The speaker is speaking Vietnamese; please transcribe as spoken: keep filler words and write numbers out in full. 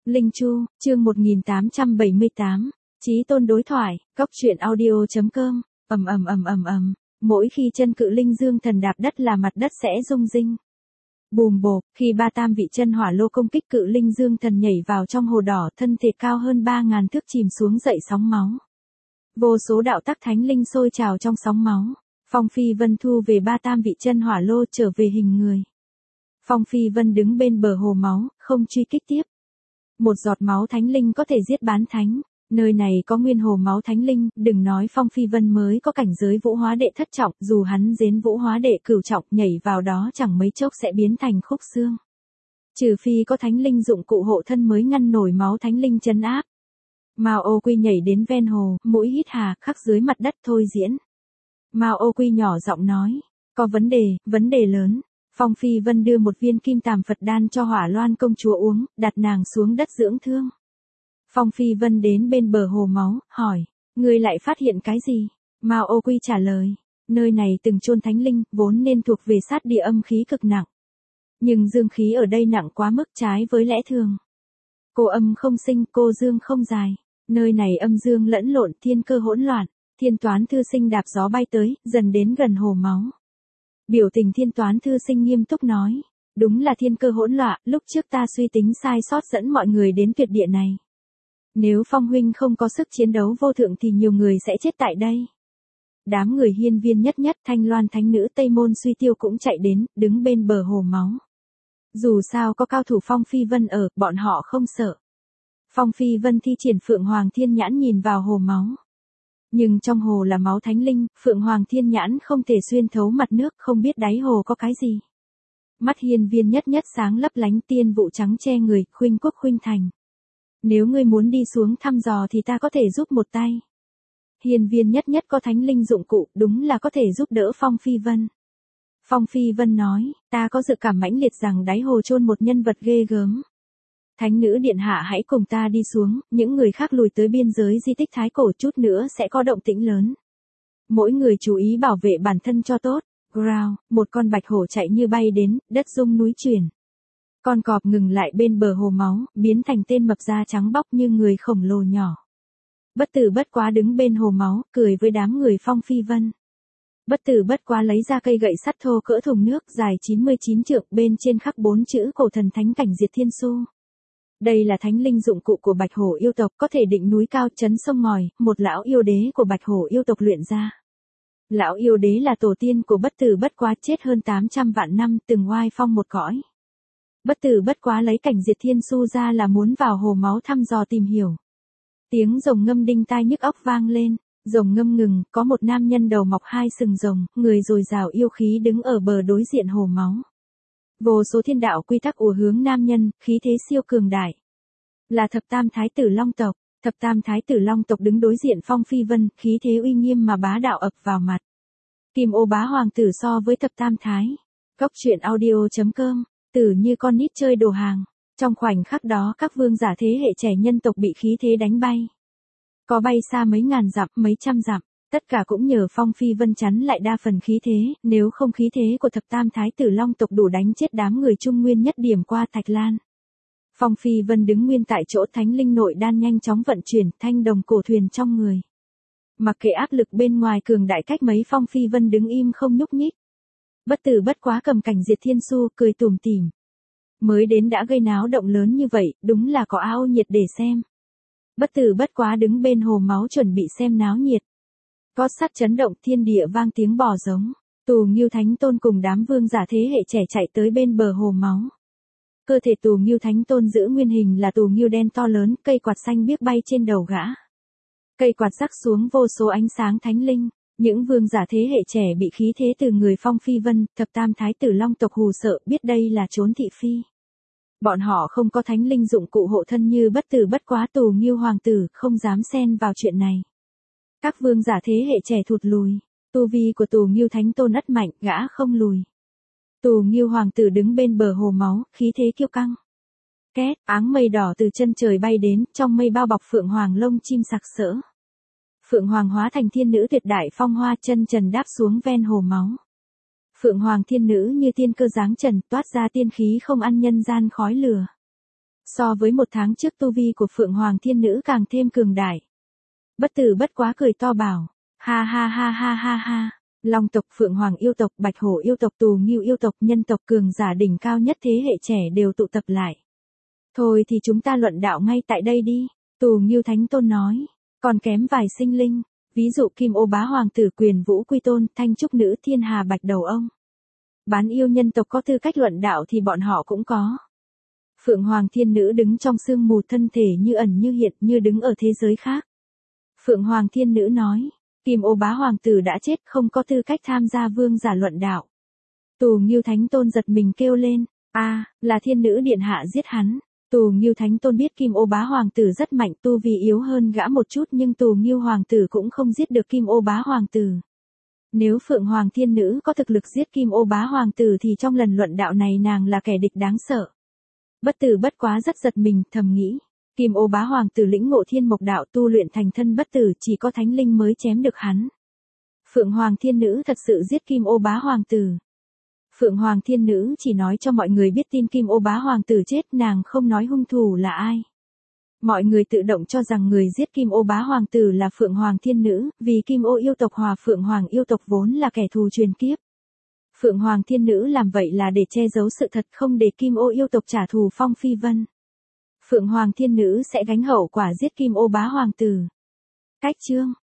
Linh Chu, chương một nghìn tám trăm bảy mươi tám, Chí Tôn đối thoại, cốc truyện audio chấm com, ầm ầm ầm ầm ầm, mỗi khi chân cự linh dương thần đạp đất là mặt đất sẽ rung rinh. Bùm bộp, khi ba tam vị chân hỏa lô công kích cự linh dương thần nhảy vào trong hồ đỏ, thân thể cao hơn ba ngàn thước chìm xuống dậy sóng máu. Vô số đạo tắc thánh linh sôi trào trong sóng máu. Phong Phi Vân thu về ba tam vị chân hỏa lô trở về hình người. Phong Phi Vân đứng bên bờ hồ máu, không truy kích tiếp. Một giọt máu thánh linh có thể giết bán thánh, nơi này có nguyên hồ máu thánh linh, đừng nói Phong Phi Vân mới có cảnh giới vũ hóa đệ thất trọng, dù hắn dến vũ hóa đệ cửu trọng nhảy vào đó chẳng mấy chốc sẽ biến thành khúc xương. Trừ phi có thánh linh dụng cụ hộ thân mới ngăn nổi máu thánh linh trấn áp. Mao Ô Quy nhảy đến ven hồ, mũi hít hà, khắc dưới mặt đất thôi diễn. Mao Ô Quy nhỏ giọng nói, có vấn đề, vấn đề lớn. Phong Phi Vân đưa một viên kim tàm Phật đan cho Hỏa Loan công chúa uống, đặt nàng xuống đất dưỡng thương. Phong Phi Vân đến bên bờ hồ máu, hỏi, ngươi lại phát hiện cái gì? Mao Ô Quy trả lời, nơi này từng chôn thánh linh, vốn nên thuộc về sát địa âm khí cực nặng. Nhưng dương khí ở đây nặng quá mức trái với lẽ thường. Cô âm không sinh, cô dương không dài. Nơi này âm dương lẫn lộn, thiên cơ hỗn loạn. Thiên Toán Thư Sinh đạp gió bay tới, dần đến gần hồ máu. Biểu tình Thiên Toán Thư Sinh nghiêm túc nói, đúng là thiên cơ hỗn loạn, lúc trước ta suy tính sai sót dẫn mọi người đến tuyệt địa này. Nếu Phong huynh không có sức chiến đấu vô thượng thì nhiều người sẽ chết tại đây. Đám người hiên viên nhất nhất, Thanh Loan thánh nữ Tây Môn Suy Tiêu cũng chạy đến, đứng bên bờ hồ máu. Dù sao có cao thủ Phong Phi Vân ở, bọn họ không sợ. Phong Phi Vân thi triển Phượng Hoàng Thiên Nhãn nhìn vào hồ máu. Nhưng trong hồ là máu thánh linh, Phượng Hoàng Thiên Nhãn không thể xuyên thấu mặt nước, không biết đáy hồ có cái gì. Mắt hiên viên nhất nhất sáng lấp lánh, tiên vụ trắng che người, khuynh quốc khuynh thành. Nếu ngươi muốn đi xuống thăm dò thì ta có thể giúp một tay. Hiên viên nhất nhất có thánh linh dụng cụ, đúng là có thể giúp đỡ Phong Phi Vân. Phong Phi Vân nói, ta có dự cảm mãnh liệt rằng đáy hồ chôn một nhân vật ghê gớm. Thánh nữ điện hạ hãy cùng ta đi xuống, những người khác lùi tới biên giới di tích thái cổ, chút nữa sẽ có động tĩnh lớn. Mỗi người chú ý bảo vệ bản thân cho tốt. Growl, một con bạch hổ chạy như bay đến, đất rung núi chuyển. Con cọp ngừng lại bên bờ hồ máu, biến thành tên mập da trắng bóc như người khổng lồ nhỏ. Bất Tử Bất Quá đứng bên hồ máu, cười với đám người Phong Phi Vân. Bất Tử Bất Quá lấy ra cây gậy sắt thô cỡ thùng nước dài chín mươi chín trượng, bên trên khắc bốn chữ cổ thần thánh cảnh diệt thiên su. Đây là thánh linh dụng cụ của Bạch Hổ yêu tộc, có thể định núi cao chấn sông ngòi, một lão yêu đế của Bạch Hổ yêu tộc luyện ra. Lão yêu đế là tổ tiên của Bất Tử Bất Quá, chết hơn tám trăm vạn năm, từng oai phong một cõi. Bất Tử Bất Quá lấy cảnh diệt thiên su ra là muốn vào hồ máu thăm dò tìm hiểu. Tiếng rồng ngâm đinh tai nhức óc vang lên, rồng ngâm ngừng, có một nam nhân đầu mọc hai sừng rồng, người dồi dào yêu khí đứng ở bờ đối diện hồ máu. Vô số thiên đạo quy tắc ùa hướng nam nhân, khí thế siêu cường đại. Là thập tam thái tử Long tộc, thập tam thái tử Long tộc đứng đối diện Phong Phi Vân, khí thế uy nghiêm mà bá đạo ập vào mặt. Kim Ô bá hoàng tử so với thập tam thái. Cốc truyện audio chấm com, tử như con nít chơi đồ hàng. Trong khoảnh khắc đó các vương giả thế hệ trẻ nhân tộc bị khí thế đánh bay. Có bay xa mấy ngàn dặm, mấy trăm dặm. Tất cả cũng nhờ Phong Phi Vân chắn lại đa phần khí thế, nếu không khí thế của thập tam thái tử Long tộc đủ đánh chết đám người Trung Nguyên nhất điểm qua Thạch Lan. Phong Phi Vân đứng nguyên tại chỗ, thánh linh nội đan nhanh chóng vận chuyển, thanh đồng cổ thuyền trong người. Mặc kệ áp lực bên ngoài cường đại cách mấy, Phong Phi Vân đứng im không nhúc nhích. Bất Tử Bất Quá cầm cảnh diệt thiên su, cười tủm tỉm. Mới đến đã gây náo động lớn như vậy, đúng là có ao nhiệt để xem. Bất Tử Bất Quá đứng bên hồ máu chuẩn bị xem náo nhiệt. Có sắt chấn động, thiên địa vang tiếng bò giống. Tù Ngưu Thánh Tôn cùng đám vương giả thế hệ trẻ chạy tới bên bờ hồ máu. Cơ thể Tù Ngưu Thánh Tôn giữ nguyên hình là Tù Ngưu đen to lớn, cây quạt xanh biếc bay trên đầu gã. Cây quạt rắc xuống vô số ánh sáng thánh linh. Những vương giả thế hệ trẻ bị khí thế từ người Phong Phi Vân, thập tam thái tử Long tộc hù sợ, biết đây là trốn thị phi. Bọn họ không có thánh linh dụng cụ hộ thân như Bất Tử Bất Quá, Tù Ngưu hoàng tử, không dám xen vào chuyện này. Các vương giả thế hệ trẻ thụt lùi, tu vi của Tù Ngưu Thánh Tôn ất mạnh, gã không lùi. Tù Ngưu hoàng tử đứng bên bờ hồ máu, khí thế kiêu căng. Két, áng mây đỏ từ chân trời bay đến, trong mây bao bọc phượng hoàng lông chim sặc sỡ. Phượng hoàng hóa thành thiên nữ tuyệt đại phong hoa, chân trần đáp xuống ven hồ máu. Phượng hoàng thiên nữ như tiên cơ dáng trần, toát ra tiên khí không ăn nhân gian khói lửa. So với một tháng trước tu vi của Phượng Hoàng Thiên Nữ càng thêm cường đại. Bất Tử bất quá cười to bảo, ha ha ha ha ha ha, Long tộc, Phượng Hoàng yêu tộc, Bạch Hổ yêu tộc, Tù Ngưu yêu tộc, nhân tộc cường giả đỉnh cao nhất thế hệ trẻ đều tụ tập lại. Thôi thì chúng ta luận đạo ngay tại đây đi, Tù Ngưu Thánh Tôn nói, còn kém vài sinh linh, ví dụ Kim Ô Bá Hoàng tử, Quyền Vũ Quy Tôn, Thanh Trúc Nữ, Thiên Hà Bạch Đầu ông. Bán yêu nhân tộc có tư cách luận đạo thì bọn họ cũng có. Phượng Hoàng Thiên Nữ đứng trong sương mù, thân thể như ẩn như hiện, như đứng ở thế giới khác. Phượng Hoàng Thiên Nữ nói, Kim Ô Bá Hoàng tử đã chết, không có tư cách tham gia vương giả luận đạo. Tù Ngưu Thánh Tôn giật mình kêu lên, a, là Thiên Nữ điện hạ giết hắn. Tù Ngưu Thánh Tôn biết Kim Ô Bá Hoàng tử rất mạnh, tu vi yếu hơn gã một chút, nhưng Tù Ngưu Hoàng tử cũng không giết được Kim Ô Bá Hoàng tử. Nếu Phượng Hoàng Thiên Nữ có thực lực giết Kim Ô Bá Hoàng tử thì trong lần luận đạo này nàng là kẻ địch đáng sợ. Bất Tử bất quá rất giật mình, thầm nghĩ, Kim Ô Bá Hoàng tử lĩnh ngộ Thiên Mộc đạo, tu luyện thành thân bất tử, chỉ có thánh linh mới chém được hắn. Phượng Hoàng Thiên Nữ thật sự giết Kim Ô Bá Hoàng tử. Phượng Hoàng Thiên Nữ chỉ nói cho mọi người biết tin Kim Ô Bá Hoàng tử chết, nàng không nói hung thủ là ai. Mọi người tự động cho rằng người giết Kim Ô Bá Hoàng tử là Phượng Hoàng Thiên Nữ, vì Kim Ô yêu tộc hòa Phượng Hoàng yêu tộc vốn là kẻ thù truyền kiếp. Phượng Hoàng Thiên Nữ làm vậy là để che giấu sự thật, không để Kim Ô yêu tộc trả thù Phong Phi Vân. Phượng Hoàng Thiên Nữ sẽ gánh hậu quả giết Kim Ô Bá Hoàng tử. Cách chương